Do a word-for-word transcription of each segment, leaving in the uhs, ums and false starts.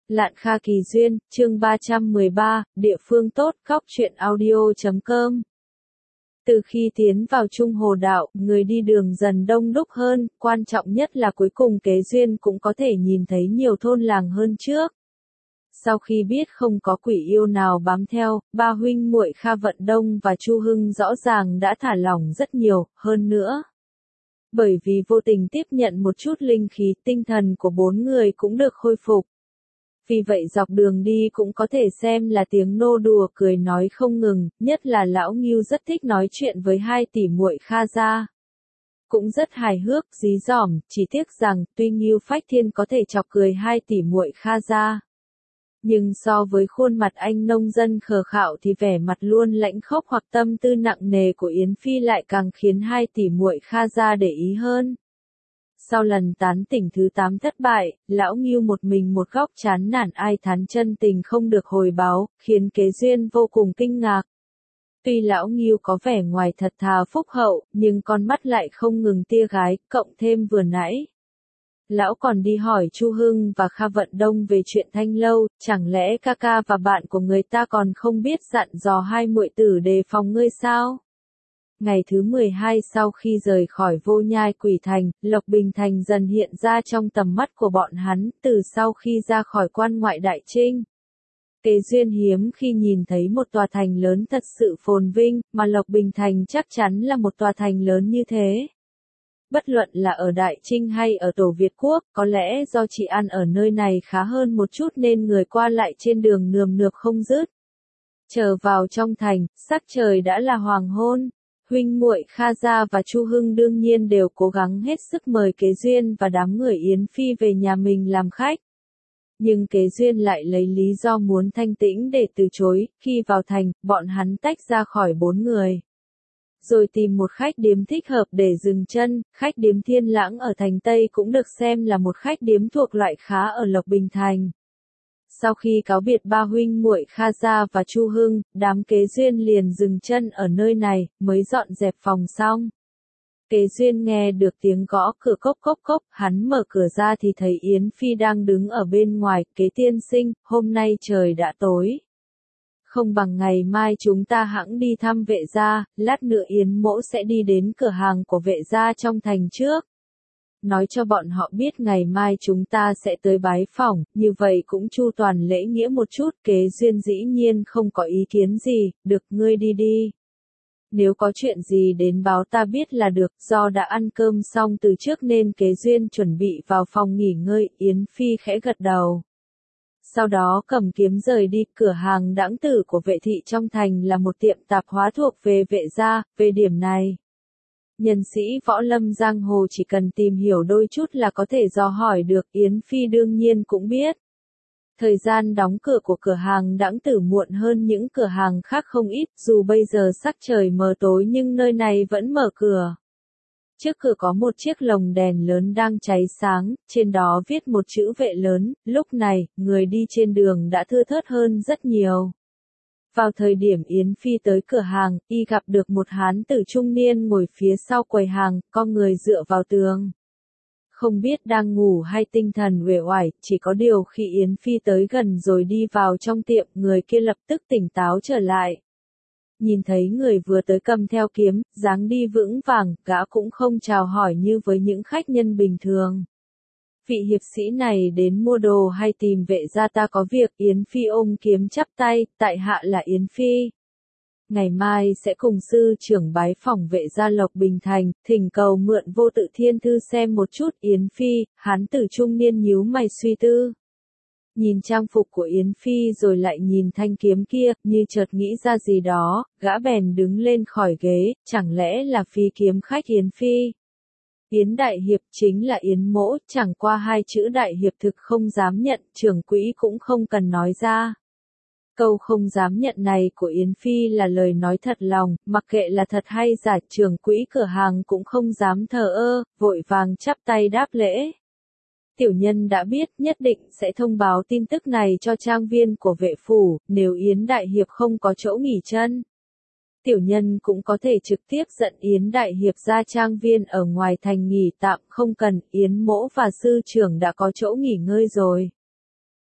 Lạn Kha Kỳ Duyên, chương ba trăm mười ba, địa phương tốt, góc truyện audio chấm com. Từ khi tiến vào Trung Hồ Đạo, người đi đường dần đông đúc hơn, quan trọng nhất là cuối cùng Kế Duyên cũng có thể nhìn thấy nhiều thôn làng hơn trước. Sau khi biết không có quỷ yêu nào bám theo, ba huynh muội Kha Vận Đông và Chu Hưng rõ ràng đã thả lỏng rất nhiều, hơn nữa. Bởi vì vô tình tiếp nhận một chút linh khí, tinh thần của bốn người cũng được khôi phục. Vì vậy dọc đường đi cũng có thể xem là tiếng nô đùa cười nói không ngừng, nhất là lão Ngưu rất thích nói chuyện với hai tỷ muội Kha gia. Cũng rất hài hước, dí dỏm, chỉ tiếc rằng, tuy Ngưu Phách Thiên có thể chọc cười hai tỷ muội Kha gia. Nhưng so với khuôn mặt anh nông dân khờ khạo thì vẻ mặt luôn lãnh khốc hoặc tâm tư nặng nề của Yến Phi lại càng khiến hai tỷ muội Kha gia để ý hơn. Sau lần tán tỉnh thứ tám thất bại, lão Ngưu một mình một góc chán nản ai thán chân tình không được hồi báo, khiến Kế Duyên vô cùng kinh ngạc. Tuy lão Ngưu có vẻ ngoài thật thà phúc hậu, nhưng con mắt lại không ngừng tia gái, cộng thêm vừa nãy. Lão còn đi hỏi Chu Hưng và Kha Vận Đông về chuyện Thanh Lâu, chẳng lẽ ca ca và bạn của người ta còn không biết dặn dò hai muội tử đề phòng ngươi sao? Ngày thứ mười hai sau khi rời khỏi Vô Nhai Quỷ Thành, Lộc Bình Thành dần hiện ra trong tầm mắt của bọn hắn, từ sau khi ra khỏi quan ngoại Đại Trinh. Kế Duyên hiếm khi nhìn thấy một tòa thành lớn thật sự phồn vinh, mà Lộc Bình Thành chắc chắn là một tòa thành lớn như thế. Bất luận là ở Đại Trinh hay ở Tổ Việt Quốc, có lẽ do chị ăn ở nơi này khá hơn một chút nên người qua lại trên đường nườm nượp không dứt. Chờ vào trong thành, sắc trời đã là hoàng hôn. Huynh muội Kha gia và Chu Hưng đương nhiên đều cố gắng hết sức mời Kế Duyên và đám người Yến Phi về nhà mình làm khách. Nhưng Kế Duyên lại lấy lý do muốn thanh tĩnh để từ chối, khi vào thành, bọn hắn tách ra khỏi bốn người. Rồi tìm một khách điếm thích hợp để dừng chân, khách điếm Thiên Lãng ở thành Tây cũng được xem là một khách điếm thuộc loại khá ở Lộc Bình Thành. Sau khi cáo biệt ba huynh muội Kha gia và Chu Hưng, đám Kế Duyên liền dừng chân ở nơi này, mới dọn dẹp phòng xong. Kế Duyên nghe được tiếng gõ cửa cốc cốc cốc, hắn mở cửa ra thì thấy Yến Phi đang đứng ở bên ngoài, Kế tiên sinh, hôm nay trời đã tối. Không bằng ngày mai chúng ta hẵng đi thăm vệ gia, lát nữa Yến mỗ sẽ đi đến cửa hàng của vệ gia trong thành trước. Nói cho bọn họ biết ngày mai chúng ta sẽ tới bái phỏng, như vậy cũng chu toàn lễ nghĩa một chút. Kế Duyên dĩ nhiên không có ý kiến gì, được ngươi đi đi. Nếu có chuyện gì đến báo ta biết là được, do đã ăn cơm xong từ trước nên Kế Duyên chuẩn bị vào phòng nghỉ ngơi, Yến Phi khẽ gật đầu. Sau đó cầm kiếm rời đi, cửa hàng đãng tử của vệ thị trong thành là một tiệm tạp hóa thuộc về vệ gia, về điểm này. Nhân sĩ võ lâm giang hồ chỉ cần tìm hiểu đôi chút là có thể dò hỏi được, Yến Phi đương nhiên cũng biết. Thời gian đóng cửa của cửa hàng đãng tử muộn hơn những cửa hàng khác không ít, dù bây giờ sắc trời mờ tối nhưng nơi này vẫn mở cửa. Trước cửa có một chiếc lồng đèn lớn đang cháy sáng, trên đó viết một chữ vệ lớn, lúc này, người đi trên đường đã thưa thớt hơn rất nhiều. Vào thời điểm Yến Phi tới cửa hàng, y gặp được một hán tử trung niên ngồi phía sau quầy hàng, con người dựa vào tường. Không biết đang ngủ hay tinh thần uể oải, chỉ có điều khi Yến Phi tới gần rồi đi vào trong tiệm, người kia lập tức tỉnh táo trở lại. Nhìn thấy người vừa tới cầm theo kiếm, dáng đi vững vàng, gã cũng không chào hỏi như với những khách nhân bình thường. Vị hiệp sĩ này đến mua đồ hay tìm vệ gia ta có việc? Yến Phi ôm kiếm chắp tay, tại hạ là Yến Phi. Ngày mai sẽ cùng sư trưởng bái phỏng vệ gia Lộc Bình Thành, thỉnh cầu mượn Vô Tự Thiên Thư xem một chút. Yến Phi, hán tử trung niên nhíu mày suy tư. Nhìn trang phục của Yến Phi rồi lại nhìn thanh kiếm kia, như chợt nghĩ ra gì đó, gã bèn đứng lên khỏi ghế, chẳng lẽ là Phi kiếm khách Yến Phi? Yến Đại Hiệp chính là Yến mỗ, chẳng qua hai chữ Đại Hiệp thực không dám nhận, trưởng quỹ cũng không cần nói ra. Câu không dám nhận này của Yến Phi là lời nói thật lòng, mặc kệ là thật hay giả, trưởng quỹ cửa hàng cũng không dám thờ ơ, vội vàng chắp tay đáp lễ. Tiểu nhân đã biết, nhất định sẽ thông báo tin tức này cho trang viên của vệ phủ, nếu Yến Đại Hiệp không có chỗ nghỉ chân. Tiểu nhân cũng có thể trực tiếp dẫn Yến Đại Hiệp ra trang viên ở ngoài thành nghỉ tạm, không cần, Yến mỗ và sư trưởng đã có chỗ nghỉ ngơi rồi.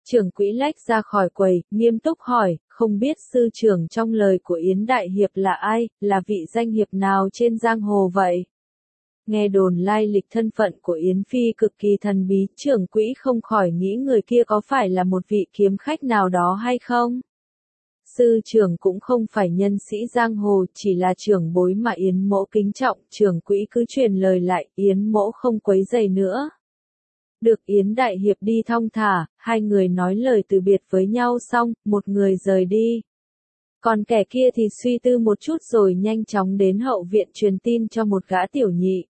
Trưởng quỹ lách ra khỏi quầy, nghiêm túc hỏi, không biết sư trưởng trong lời của Yến Đại Hiệp là ai, là vị danh hiệp nào trên giang hồ vậy? Nghe đồn lai lịch thân phận của Yến Phi cực kỳ thần bí, trưởng quỹ không khỏi nghĩ người kia có phải là một vị kiếm khách nào đó hay không? Sư trưởng cũng không phải nhân sĩ giang hồ, chỉ là trưởng bối mà Yến mỗ kính trọng, trưởng quỹ cứ truyền lời lại, Yến mỗ không quấy rầy nữa. Được Yến Đại Hiệp đi thong thả, hai người nói lời từ biệt với nhau xong, một người rời đi. Còn kẻ kia thì suy tư một chút rồi nhanh chóng đến hậu viện truyền tin cho một gã tiểu nhị.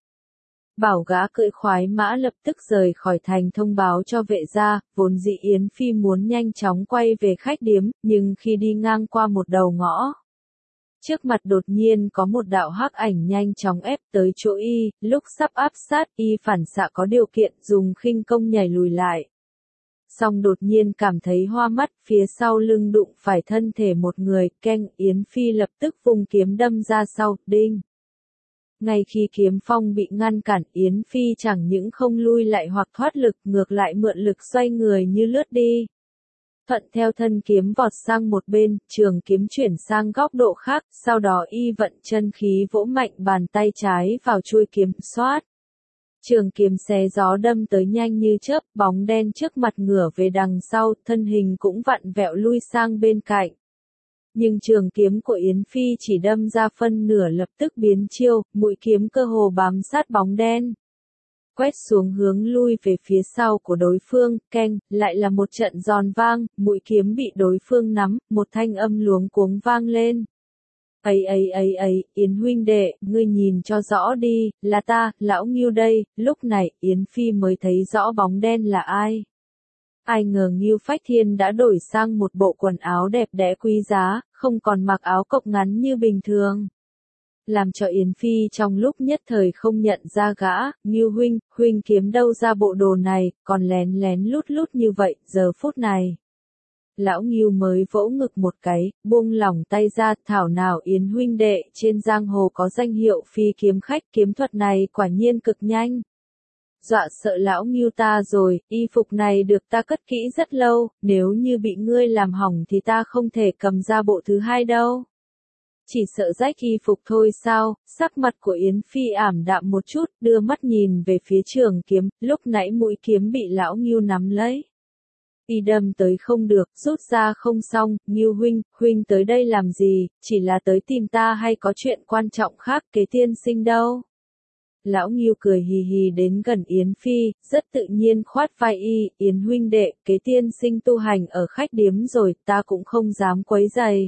Bảo gã cưỡi khoái mã lập tức rời khỏi thành thông báo cho vệ gia, vốn dĩ Yến Phi muốn nhanh chóng quay về khách điếm, nhưng khi đi ngang qua một đầu ngõ, trước mặt đột nhiên có một đạo hắc ảnh nhanh chóng ép tới chỗ y, lúc sắp áp sát y phản xạ có điều kiện dùng khinh công nhảy lùi lại. Song đột nhiên cảm thấy hoa mắt, phía sau lưng đụng phải thân thể một người, keng, Yến Phi lập tức vung kiếm đâm ra sau, đinh. Ngay khi kiếm phong bị ngăn cản, Yến Phi chẳng những không lui lại hoặc thoát lực, ngược lại mượn lực xoay người như lướt đi. Thuận theo thân kiếm vọt sang một bên, trường kiếm chuyển sang góc độ khác, sau đó y vận chân khí vỗ mạnh bàn tay trái vào chuôi kiếm, xoát. Trường kiếm xé gió đâm tới nhanh như chớp, bóng đen trước mặt ngửa về đằng sau, thân hình cũng vặn vẹo lui sang bên cạnh. Nhưng trường kiếm của Yến Phi chỉ đâm ra phân nửa lập tức biến chiêu, mũi kiếm cơ hồ bám sát bóng đen. Quét xuống hướng lui về phía sau của đối phương, keng, lại là một trận giòn vang, mũi kiếm bị đối phương nắm, một thanh âm luống cuống vang lên. Ấy ấy ấy ấy, Yến huynh đệ, ngươi nhìn cho rõ đi, là ta, lão Ngưu đây. Lúc này, Yến Phi mới thấy rõ bóng đen là ai. Ai ngờ Ngưu Phách Thiên đã đổi sang một bộ quần áo đẹp đẽ quý giá, không còn mặc áo cộc ngắn như bình thường. Làm cho Yến Phi trong lúc nhất thời không nhận ra gã, Ngưu huynh, huynh kiếm đâu ra bộ đồ này, còn lén lén lút lút như vậy, giờ phút này. Lão Ngưu mới vỗ ngực một cái, buông lỏng tay ra, thảo nào Yến huynh đệ, trên giang hồ có danh hiệu phi kiếm khách, kiếm thuật này quả nhiên cực nhanh. Dọa sợ lão Ngưu ta rồi, y phục này được ta cất kỹ rất lâu, nếu như bị ngươi làm hỏng thì ta không thể cầm ra bộ thứ hai đâu. Chỉ sợ rách y phục thôi sao? Sắc mặt của Yến Phi ảm đạm một chút, đưa mắt nhìn về phía trường kiếm, lúc nãy mũi kiếm bị lão Ngưu nắm lấy. Y đâm tới không được, rút ra không xong, Ngưu huynh, huynh tới đây làm gì, chỉ là tới tìm ta hay có chuyện quan trọng khác, Kế tiên sinh đâu? Lão Ngưu cười hì hì đến gần Yến Phi, rất tự nhiên khoát vai y, Yến huynh đệ, Kế tiên sinh tu hành ở khách điếm rồi, ta cũng không dám quấy rầy.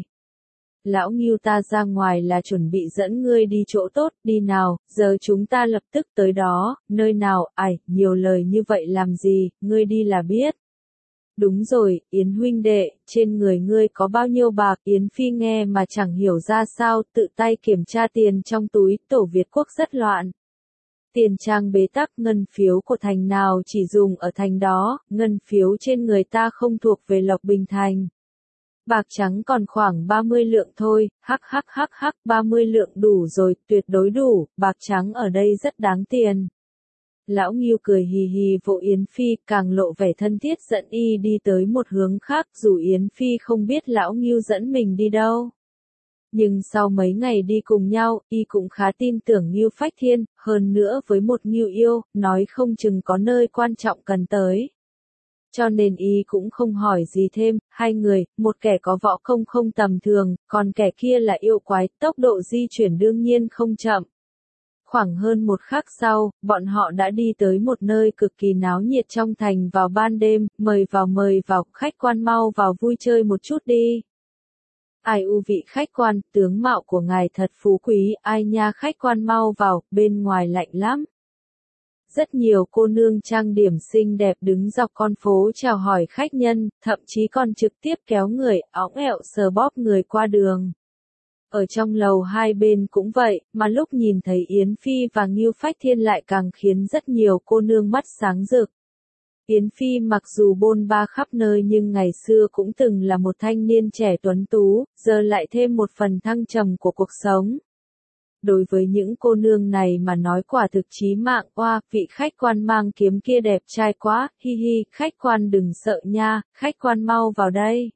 Lão Ngưu ta ra ngoài là chuẩn bị dẫn ngươi đi chỗ tốt, đi nào, giờ chúng ta lập tức tới đó, nơi nào, ải, nhiều lời như vậy làm gì, ngươi đi là biết. Đúng rồi, Yến huynh đệ, trên người ngươi có bao nhiêu bạc, Yến Phi nghe mà chẳng hiểu ra sao, tự tay kiểm tra tiền trong túi, tổ Việt quốc rất loạn. Tiền trang bế tắc, ngân phiếu của thành nào chỉ dùng ở thành đó, ngân phiếu trên người ta không thuộc về Lộc Bình Thành. Bạc trắng còn khoảng ba mươi lượng thôi, hắc hắc hắc hắc, ba mươi lượng đủ rồi, tuyệt đối đủ, bạc trắng ở đây rất đáng tiền. Lão Ngưu cười hì hì vỗ Yến Phi, càng lộ vẻ thân thiết dẫn y đi tới một hướng khác, dù Yến Phi không biết Lão Ngưu dẫn mình đi đâu. Nhưng sau mấy ngày đi cùng nhau, y cũng khá tin tưởng Ngưu Phách Thiên, hơn nữa với một Ngưu yêu, nói không chừng có nơi quan trọng cần tới. Cho nên y cũng không hỏi gì thêm, hai người, một kẻ có võ công không tầm thường, còn kẻ kia là yêu quái, tốc độ di chuyển đương nhiên không chậm. Khoảng hơn một khắc sau, bọn họ đã đi tới một nơi cực kỳ náo nhiệt trong thành vào ban đêm, mời vào mời vào, khách quan mau vào vui chơi một chút đi. Ai u vị khách quan, tướng mạo của ngài thật phú quý, ai nha khách quan mau vào, bên ngoài lạnh lắm. Rất nhiều cô nương trang điểm xinh đẹp đứng dọc con phố chào hỏi khách nhân, thậm chí còn trực tiếp kéo người, óng ẹo sờ bóp người qua đường. Ở trong lầu hai bên cũng vậy, mà lúc nhìn thấy Yến Phi và Ngưu Phách Thiên lại càng khiến rất nhiều cô nương mắt sáng rực. Yến Phi mặc dù bôn ba khắp nơi nhưng ngày xưa cũng từng là một thanh niên trẻ tuấn tú, giờ lại thêm một phần thăng trầm của cuộc sống. đối với những cô nương này mà nói quả thực chí mạng. Oa, vị khách quan mang kiếm kia đẹp trai quá, hi hi, khách quan đừng sợ nha, khách quan mau vào đây.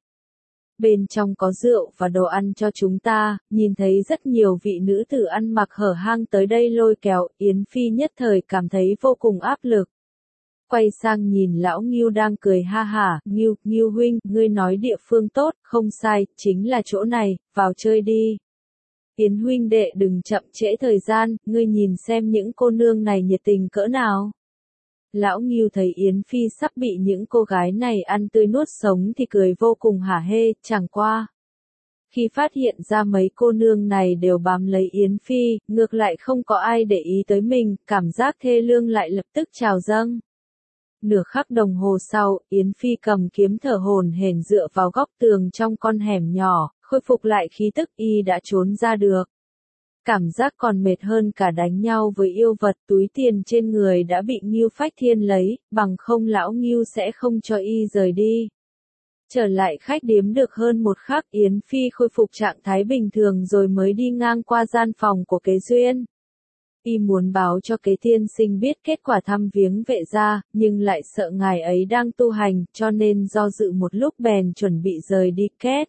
Bên trong có rượu và đồ ăn cho chúng ta. Nhìn thấy rất nhiều vị nữ tử ăn mặc hở hang tới đây lôi kéo, Yến Phi nhất thời cảm thấy vô cùng áp lực. Quay sang nhìn lão Ngưu đang cười ha hả, Ngưu, Ngưu huynh, ngươi nói địa phương tốt, không sai, chính là chỗ này, vào chơi đi. Yến huynh đệ đừng chậm trễ thời gian, ngươi nhìn xem những cô nương này nhiệt tình cỡ nào. Lão Ngưu thấy Yến Phi sắp bị những cô gái này ăn tươi nuốt sống thì cười vô cùng hả hê, chẳng qua. Khi phát hiện ra mấy cô nương này đều bám lấy Yến Phi, ngược lại không có ai để ý tới mình, cảm giác thê lương lại lập tức trào dâng. Nửa khắc đồng hồ sau, Yến Phi cầm kiếm thở hổn hển dựa vào góc tường trong con hẻm nhỏ, khôi phục lại khí tức y đã trốn ra được. Cảm giác còn mệt hơn cả đánh nhau với yêu vật, túi tiền trên người đã bị Ngưu Phách Thiên lấy, bằng không lão Ngưu sẽ không cho y rời đi. Trở lại khách điếm được hơn một khắc, Yến Phi khôi phục trạng thái bình thường rồi mới đi ngang qua gian phòng của Kế Duyên. Y muốn báo cho Kế tiên sinh biết kết quả thăm viếng vệ gia, nhưng lại sợ ngài ấy đang tu hành, cho nên do dự một lúc bèn chuẩn bị rời đi. Két.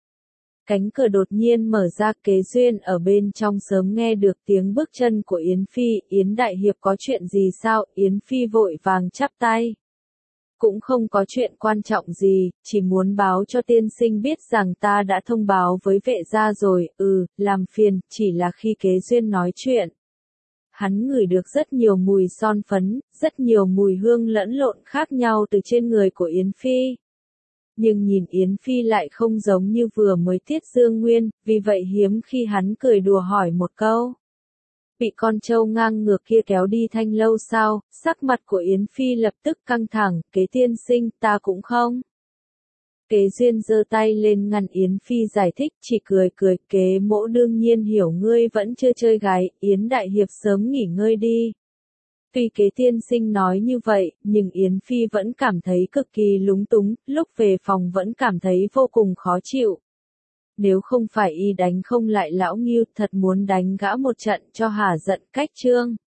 Cánh cửa đột nhiên mở ra, Kế Duyên ở bên trong sớm nghe được tiếng bước chân của Yến Phi. Yến đại hiệp có chuyện gì sao? Yến Phi vội vàng chắp tay. Cũng không có chuyện quan trọng gì, chỉ muốn báo cho tiên sinh biết rằng ta đã thông báo với vệ gia rồi. Ừ, làm phiền, chỉ là khi Kế Duyên nói chuyện. Hắn ngửi được rất nhiều mùi son phấn, rất nhiều mùi hương lẫn lộn khác nhau từ trên người của Yến Phi. Nhưng nhìn Yến Phi lại không giống như vừa mới tiết dương nguyên, vì vậy hiếm khi hắn cười đùa hỏi một câu. Bị con trâu ngang ngược kia kéo đi thanh lâu sao? Sắc mặt của Yến Phi lập tức căng thẳng, Kế tiên sinh, ta cũng không. Kế Duyên giơ tay lên ngăn Yến Phi giải thích, chỉ cười cười, Kế mỗ đương nhiên hiểu ngươi vẫn chưa chơi gái, Yến đại hiệp sớm nghỉ ngơi đi. Tuy Kế tiên sinh nói như vậy, nhưng Yến Phi vẫn cảm thấy cực kỳ lúng túng, lúc về phòng vẫn cảm thấy vô cùng khó chịu. Nếu không phải y đánh không lại lão Ngưu, thật muốn đánh gã một trận cho hả giận. Cách chương